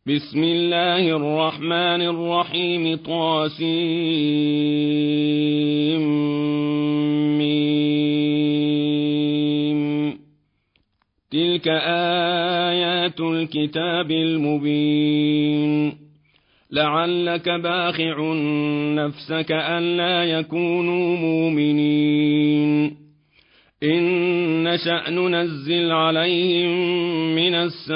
بسم الله الرحمن الرحيم طاسيم تلك آيات الكتاب المبين لعلك باخع نفسك ألا يكونوا مؤمنين إن نشأ ننزل عليهم من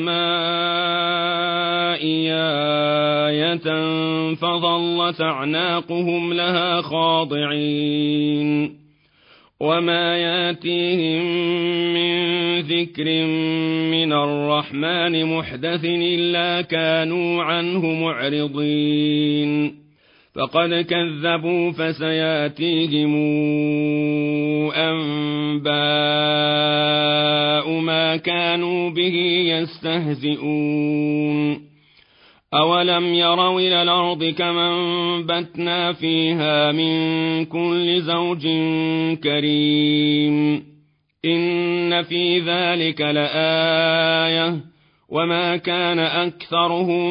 السماء آية فظلت أعناقهم لها خاضعين وما ياتيهم من ذكر من الرحمن محدث إلا كانوا عنه معرضين فقد كذبوا فسياتيهم أنباء ما كانوا به يستهزئون أولم يروا إلى الأرض كما أنبتنا فيها من كل زوج كريم إن في ذلك لآية وما كان أكثرهم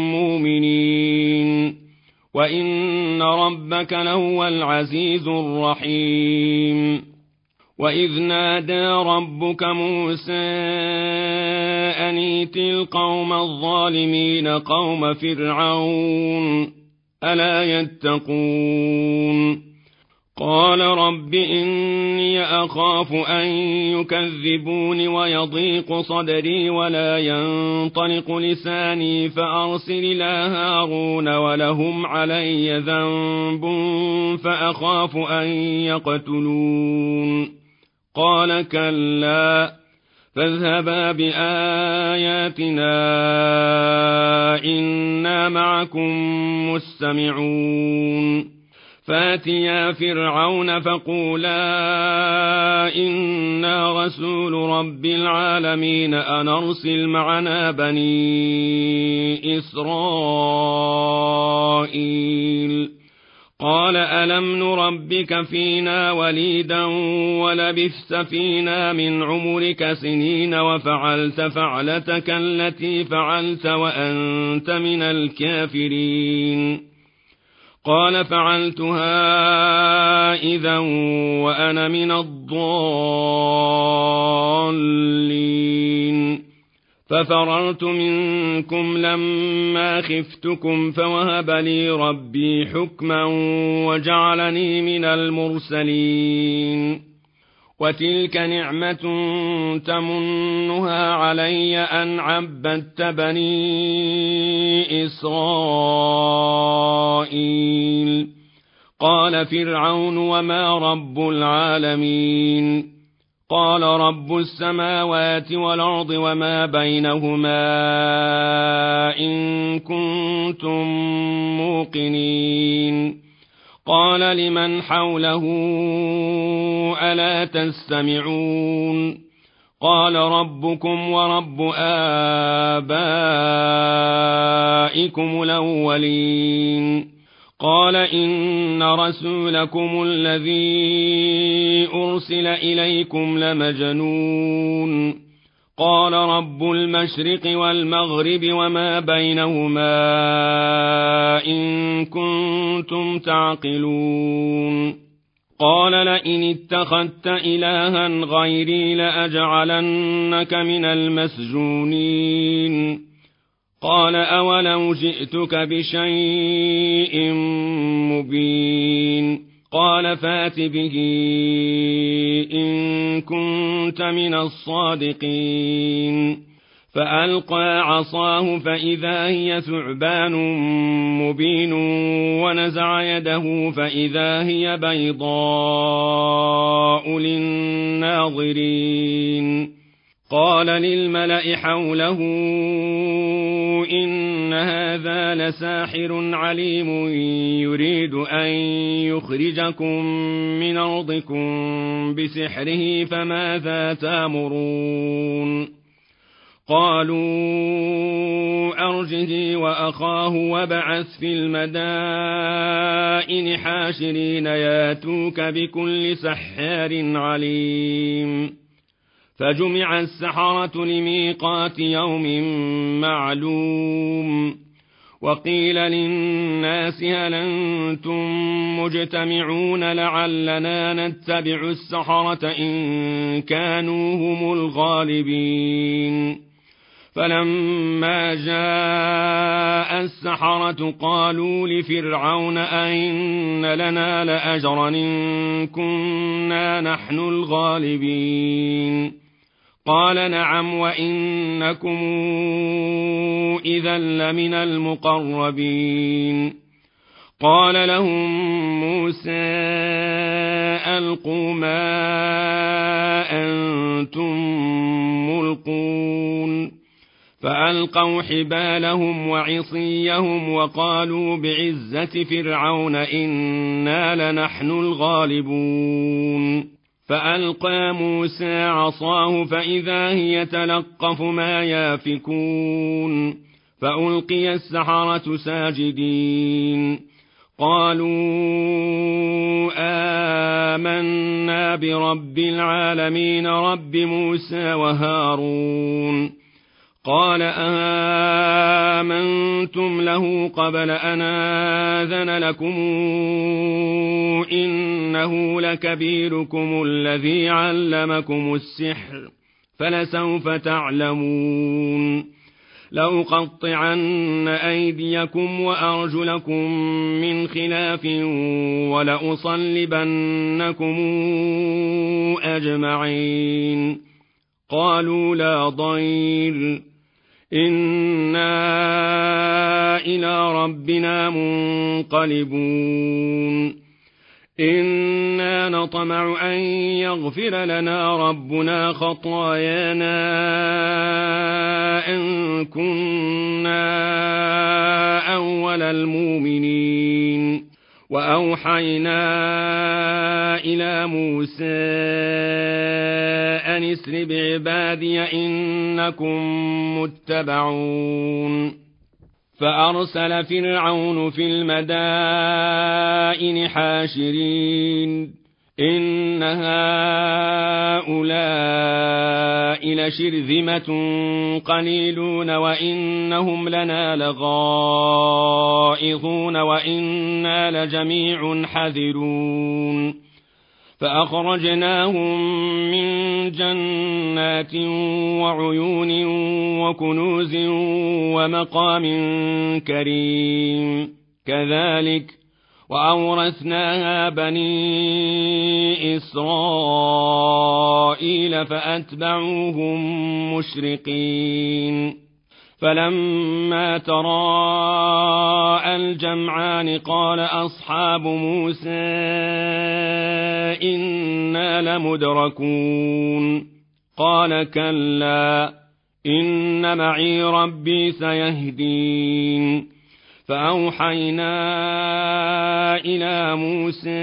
مؤمنين وإن ربك لهو العزيز الرحيم وإذ نادى ربك موسى أن ائت القوم الظالمين قوم فرعون ألا يتقون قال رب إني أخاف أن يكذبون ويضيق صدري ولا ينطلق لساني فأرسل إلى هارون ولهم علي ذنب فأخاف أن يقتلون قال كلا فاذهبا بآياتنا إنا معكم مستمعون فاتيا فرعون فقولا إنا رسول رب العالمين أن أرسل معنا بني إسرائيل قال ألم نربك فينا وليدا ولبثت فينا من عمرك سنين وفعلت فعلتك التي فعلت وأنت من الكافرين قال فعلتها إذا وأنا من الضالين ففررت منكم لما خفتكم فوهب لي ربي حكما وجعلني من المرسلين وتلك نعمة تمنها علي أن عبدت بني إسرائيل قال فرعون وما رب العالمين قال رب السماوات والأرض وما بينهما إن كنتم موقنين قال لمن حوله ألا تستمعون قال ربكم ورب آبائكم الأولين قال إن رسولكم الذي أرسل إليكم لمجنون قال رب المشرق والمغرب وما بينهما إن كنتم تعقلون قال لئن اتخذت إلها غيري لأجعلنك من المسجونين قال أولو جئتك بشيء مبين قال فات به إن كنت من الصادقين فألقى عصاه فإذا هي ثعبان مبين ونزع يده فإذا هي بيضاء للناظرين قال للملأ حوله إن هذا لساحر عليم يريد أن يخرجكم من أرضكم بسحره فماذا تأمرون قالوا أرجه وأخاه وابعث في المدائن حاشرين ياتوك بكل سحار عليم فجمع السحرة لميقات يوم معلوم وقيل للناس هل أنتم مجتمعون لعلنا نتبع السحرة إن كانوا هم الغالبين فلما جاء السحرة قالوا لفرعون أئن لنا لأجرا إن كنا نحن الغالبين قال نعم وإنكم إذا لمن المقربين قال لهم موسى ألقوا ما أنتم ملقون فألقوا حبالهم وعصيهم وقالوا بعزة فرعون إنا لنحن الغالبون فألقى موسى عصاه فإذا هي تلقف ما يافكون فألقي السحرة ساجدين قالوا آمنا برب العالمين رب موسى وهارون قال آمنتم له قبل أن آذن لكم إنه لكبيركم الذي علمكم السحر فلسوف تعلمون لأقطعن أيديكم وأرجلكم من خلاف ولأصلبنكم أجمعين قالوا لا ضير إنا إلى ربنا منقلبون إنا نطمع أن يغفر لنا ربنا خطايانا أن كنا أول المؤمنين وأوحينا إلى موسى أن اسر بعبادي إنكم متبعون فأرسل فرعون في المدائن حاشرين إن هؤلاء لشرذمة قليلون وإنهم لنا لغائظون وإنا لجميع حذرون فأخرجناهم من جنات وعيون وكنوز ومقام كريم كذلك وأورثناها بني إسرائيل فأتبعوهم مشرقين فلما تراءى الجمعان قال أصحاب موسى إنا لمدركون قال كلا إن معي ربي سيهدين فأوحينا إلى موسى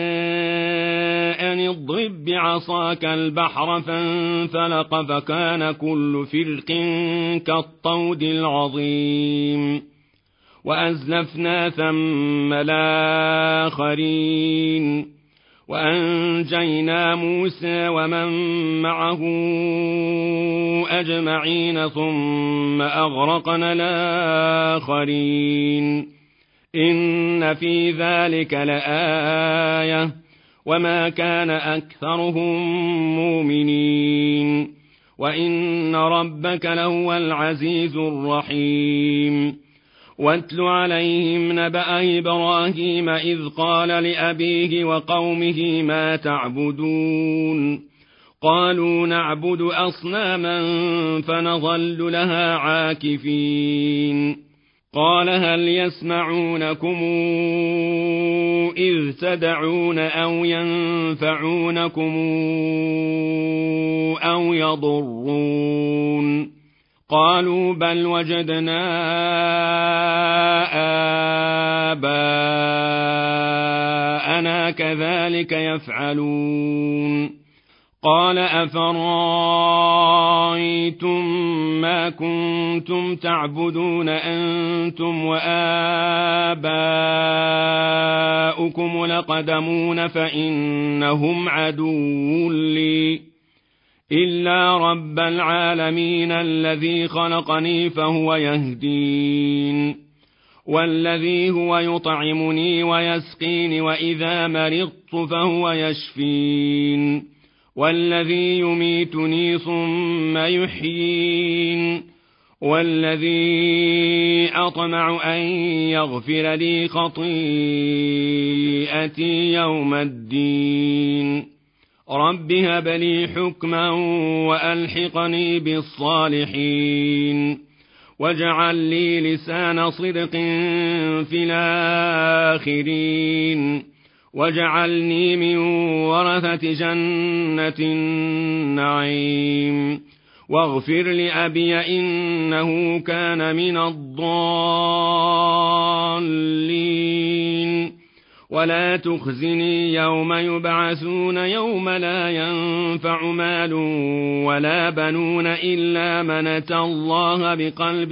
أن اضرب بعصاك البحر فانفلق فكان كل فرق كالطود العظيم وأزلفنا ثم الآخرين وأنجينا موسى ومن معه أجمعين ثم أغرقنا الآخرين إن في ذلك لآية وما كان أكثرهم مؤمنين وإن ربك لهو العزيز الرحيم واتل عليهم نبأ إبراهيم إذ قال لأبيه وقومه ما تعبدون قالوا نعبد أصناما فنظل لها عاكفين قال هل يسمعونكم إذ تدعون أو ينفعونكم أو يضرون قالوا بل وجدنا آباءنا كذلك يفعلون قال أفرأيتم ما كنتم تعبدون أنتم وآباؤكم الأقدمون فإنهم عدو لي إلا رب العالمين الذي خلقني فهو يهدين، والذي هو يطعمني ويسقين وإذا مرضت فهو يشفين، والذي يميتني ثم يحيين، والذي أطمع أن يغفر لي خطيئتي يوم الدين. رب هب لي حكما وألحقني بالصالحين، واجعل لي لسان صدق في الآخرين، واجعلني من ورثة جنة النعيم، واغفر لأبي إنه كان من الضالين، ولا تخزني يوم يبعثون يوم لا ينفع مال ولا بنون إلا من أتى الله بقلب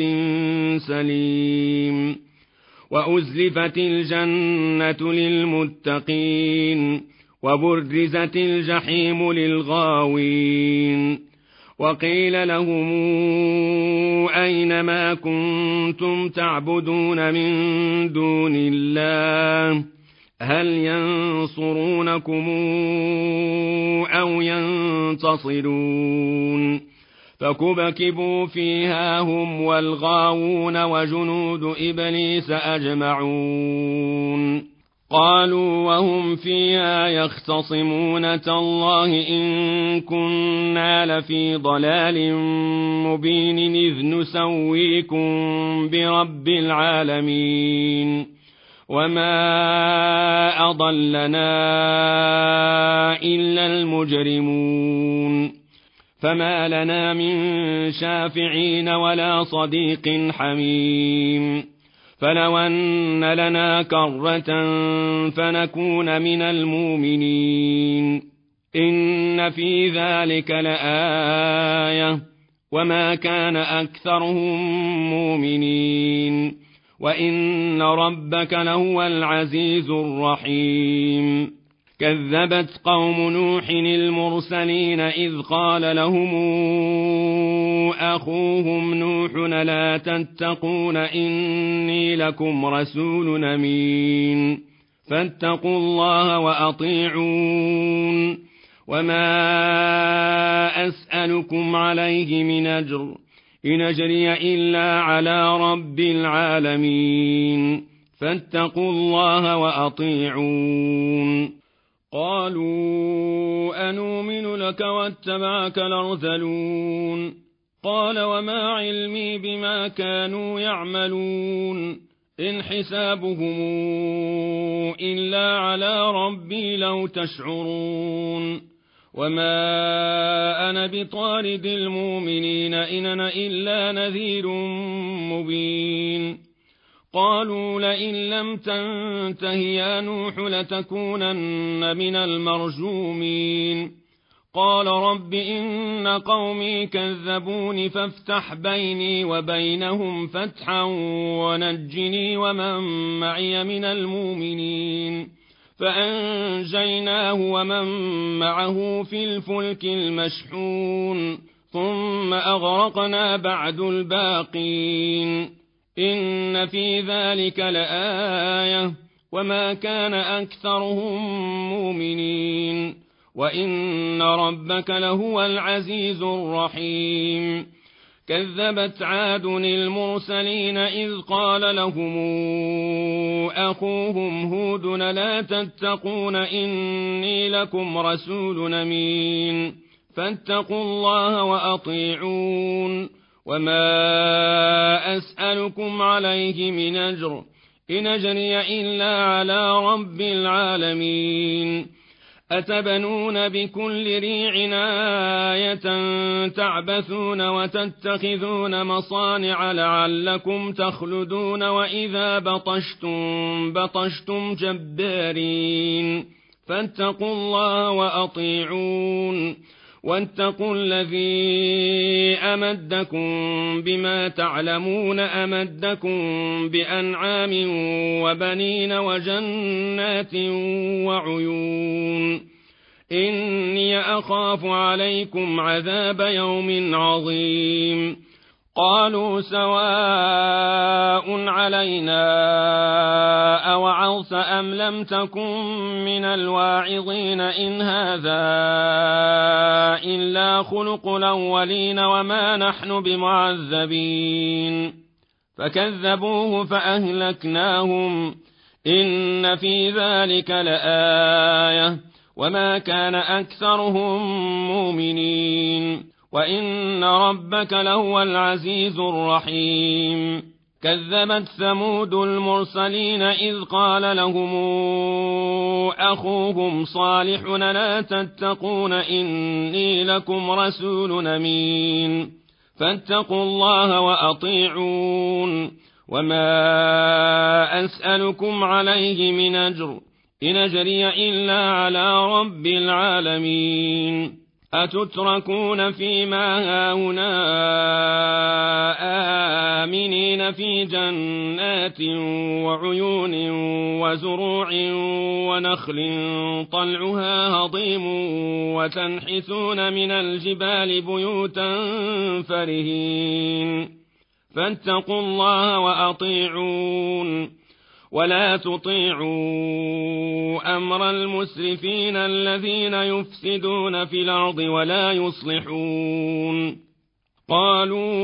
سليم. وأزلفت الجنة للمتقين، وبرزت الجحيم للغاوين، وقيل لهم أين ما كنتم تعبدون من دون الله هل ينصرونكم أو ينتصرون، فكبكبوا فيها هم والغاوون وجنود إبليس أجمعون. قالوا وهم فيها يختصمون تالله إن كنا لفي ضلال مبين إذ نسويكم برب العالمين، وما أضلنا إلا المجرمون، فما لنا من شافعين ولا صديق حميم، فلو أن لنا كرة فنكون من المؤمنين. إن في ذلك لآية وما كان أكثرهم مؤمنين، وإن ربك لهو العزيز الرحيم. كذبت قوم نوح المرسلين إذ قال لهم أخوهم نوح لا تتقون إني لكم رسول أمين، فاتقوا الله وأطيعون، وما أسألكم عليه من أجر إن أجري إلا على رب العالمين، فاتقوا الله وأطيعون. قالوا أنؤمن لك واتبعك الأرذلون، قال وما علمي بما كانوا يعملون، إن حسابهم إلا على ربي لو تشعرون، وما أنا بطارد المؤمنين إن أنا إلا نذير مبين. قالوا لئن لم تنته يا نوح لتكونن من المرجومين. قال رب إن قومي كذبوني فافتح بيني وبينهم فتحا ونجني ومن معي من المؤمنين. فأنجيناه ومن معه في الفلك المشحون ثم أغرقنا بعد الباقين. إن في ذلك لآية وما كان أكثرهم مؤمنين وإن ربك لهو العزيز الرحيم. كذبت عاد المرسلين إذ قال لهم أخوهم هود لا تتقون إني لكم رسول أمين، فاتقوا الله وأطيعون، وما أسألكم عليه من أجر إن أجري إلا على رب العالمين. أتبنون بكل ريع آية تعبثون وتتخذون مصانع لعلكم تخلدون وإذا بطشتم جبارين، فاتقوا الله وأطيعون، واتقوا الذي أمدكم بما تعلمون أمدكم بأنعام وبنين وجنات وعيون. إني أخاف عليكم عذاب يوم عظيم قالوا سواء علينا أوعظت أم لم تكن من الواعظين إن هذا إلا خلق الأولين وما نحن بمعذبين فكذبوه فأهلكناهم إن في ذلك لآية وما كان أكثرهم مؤمنين وإن ربك لهو العزيز الرحيم كذبت ثمود المرسلين إذ قال لهم أخوهم صالح لا تتقون إني لكم رسول أمين فاتقوا الله وأطيعون وما أسألكم عليه من أجر إن أجري إلا على رب العالمين أتتركون فيما هاهنا آمنين في جنات وعيون وزروع ونخل طلعها هضيم وتنحتون من الجبال بيوتا فرهين فاتقوا الله وأطيعون ولا تطيعوا أمر المسرفين الذين يفسدون في الأرض ولا يصلحون قالوا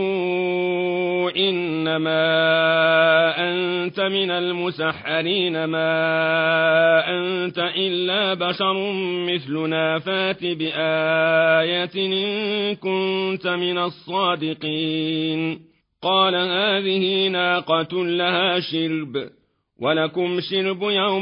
إنما أنت من المسحرين ما أنت إلا بشر مثلنا فات بآية إن كنت من الصادقين قال هذه ناقة لها شرب ولكم شرب يوم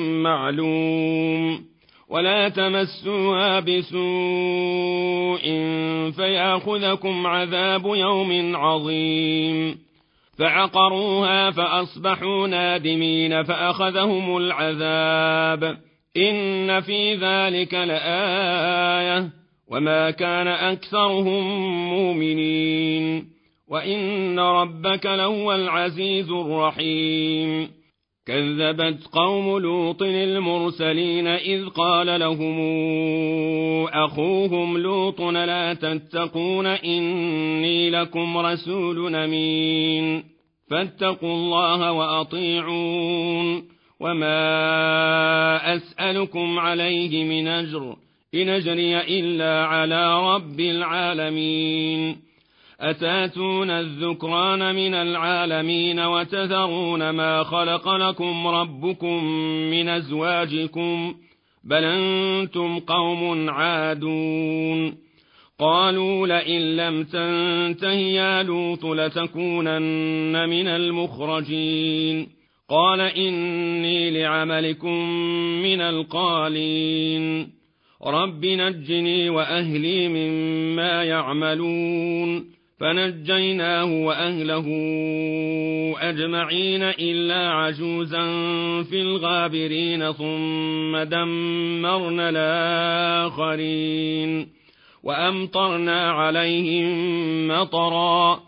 معلوم ولا تمسوها بسوء فيأخذكم عذاب يوم عظيم فعقروها فأصبحوا نادمين فأخذهم العذاب إن في ذلك لآية وما كان أكثرهم مؤمنين وإن ربك لهو العزيز الرحيم كذبت قوم لوط المرسلين إذ قال لهم أخوهم لوط لا تتقون إني لكم رسول أمين فاتقوا الله وأطيعون وما أسألكم عليه من أجر إن أجري إلا على رب العالمين أتاتون الذكران من العالمين وتذرون ما خلق لكم ربكم من أزواجكم بل أنتم قوم عادون قالوا لئن لم تنته يا لوط لتكونن من المخرجين قال إني لعملكم من القالين رب نجني وأهلي مما يعملون فنجيناه وأهله أجمعين إلا عجوزا في الغابرين ثم دمرنا الآخرين وأمطرنا عليهم مطرا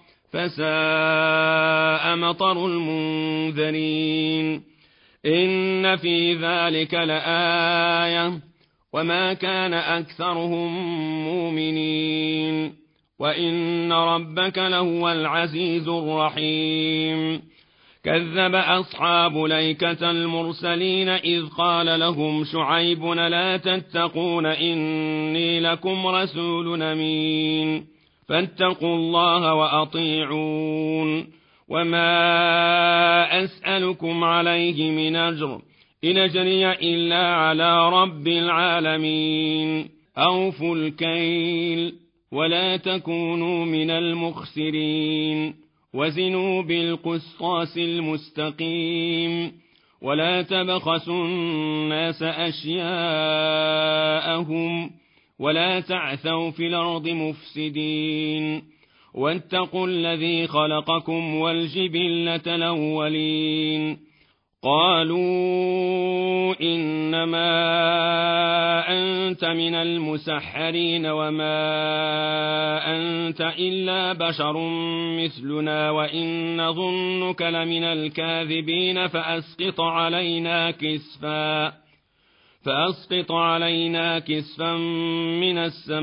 فساء مطر المنذرين إن في ذلك لآية وما كان أكثرهم مؤمنين وإن ربك لهو العزيز الرحيم كذب أصحاب ليكة المرسلين إذ قال لهم شعيب لا تتقون إني لكم رسول أمين فاتقوا الله وأطيعون وما أسألكم عليه من أجر إن أجري إلا على رب العالمين أوفوا الكيل ولا تكونوا من المخسرين وزنوا بالقسطاس المستقيم ولا تبخسوا الناس أشياءهم ولا تعثوا في الأرض مفسدين واتقوا الذي خلقكم والجبلة الأولين قالوا إنما أنت من المسحرين وما أنت إلا بشر مثلنا وإن ظنك لمن الكاذبين فأسقط علينا فأسقط علينا كسفا من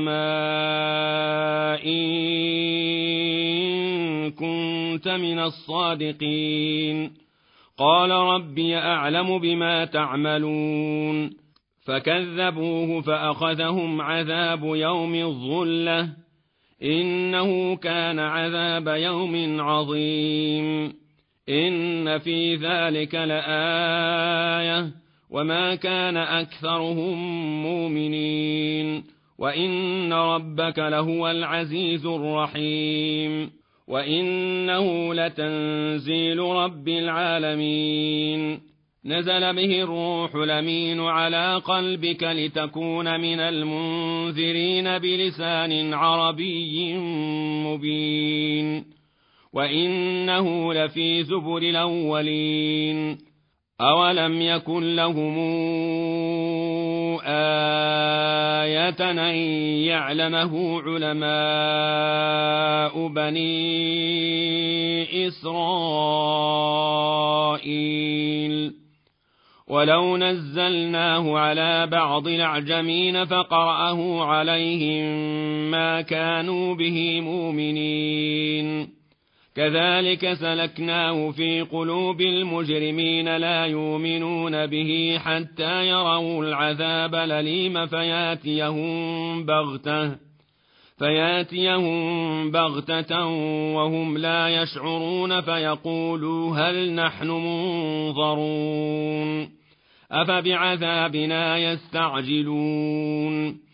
السماء إن كنت من الصادقين. قال ربي أعلم بما تعملون. فكذبوه فأخذهم عذاب يوم الظلة إنه كان عذاب يوم عظيم. إن في ذلك لآية وما كان أكثرهم مؤمنين وإن ربك لهو العزيز الرحيم. وإنه لتنزيل رب العالمين. نزل به الروح الأمين على قلبك لتكون من المنذرين بلسان عربي مبين. وإنه لفي زبر الأولين. أولم يكن لهم آية أن يعلمه علماء بني إسرائيل. ولو نزلناه على بعض الأعجمين فقرأه عليهم ما كانوا به مؤمنين. كذلك سلكناه في قلوب المجرمين لا يؤمنون به حتى يروا العذاب الأليم فياتيهم بغتة وهم لا يشعرون فيقولوا هل نحن منظرون أفبعذابنا يستعجلون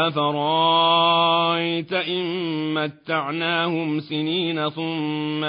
أفرايت إن متعناهم سنين ثم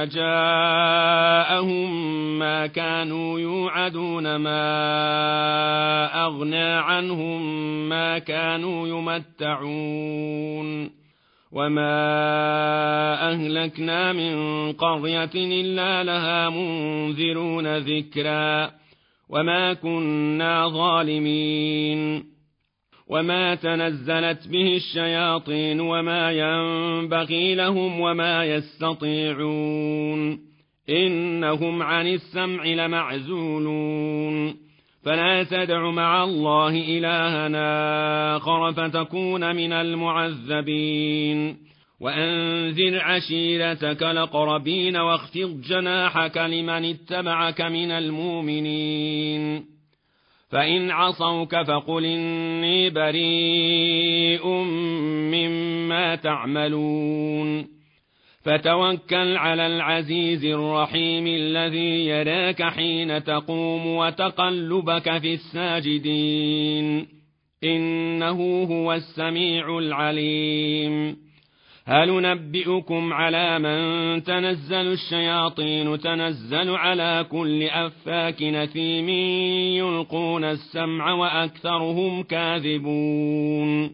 جاءهم ما كانوا يوعدون ما أغنى عنهم ما كانوا يمتعون وما أهلكنا من قرية إلا لها منذرون ذكرا وما كنا ظالمين. وما تنزلت به الشياطين وما ينبغي لهم وما يستطيعون إنهم عن السمع لمعزولون. فلا تدع مع الله إلها آخر فتكون من المعذبين. وأنذر عشيرتك الأقربين واخفض جناحك لمن اتبعك من المؤمنين. فإن عصوك فقل إني بريء مما تعملون. فتوكل على العزيز الرحيم الذي يراك حين تقوم وتقلبك في الساجدين إنه هو السميع العليم. هل ننبئكم على من تنزل الشياطين تنزل على كل أفاك نثيم يلقون السمع وأكثرهم كاذبون.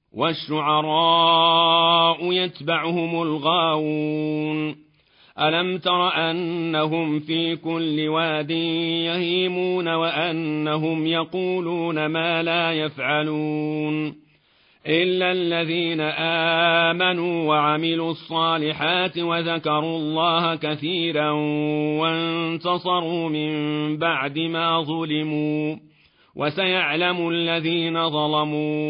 والشعراء يتبعهم الغاوون. ألم تر أنهم في كل واد يهيمون وأنهم يقولون ما لا يفعلون إلا الذين آمنوا وعملوا الصالحات وذكروا الله كثيرا وانتصروا من بعد ما ظلموا وسيعلم الذين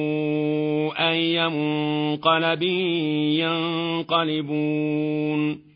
ظلموا أي منقلب ينقلبون.